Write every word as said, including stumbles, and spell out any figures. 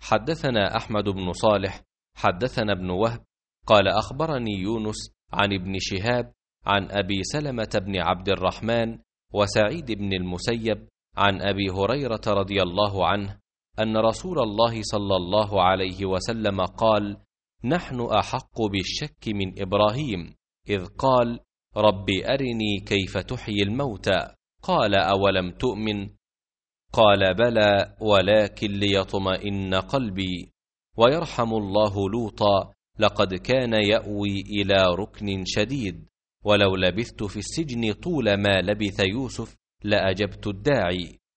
حدثنا أحمد بن صالح حدثنا ابن وهب قال أخبرني يونس عن ابن شهاب عن أبي سلمة بن عبد الرحمن وسعيد بن المسيب عن أبي هريرة رضي الله عنه أن رسول الله صلى الله عليه وسلم قال: نحن أحق بالشك من إبراهيم إذ قال: رب أرني كيف تحيي الموتى. قال: أولم تؤمن؟ قال: بلى ولكن ليطمئن قلبي. ويرحم الله لوطا، لقد كان يأوي إلى ركن شديد، ولو لبثت في السجن طول ما لبث يوسف لأجبت الداعي.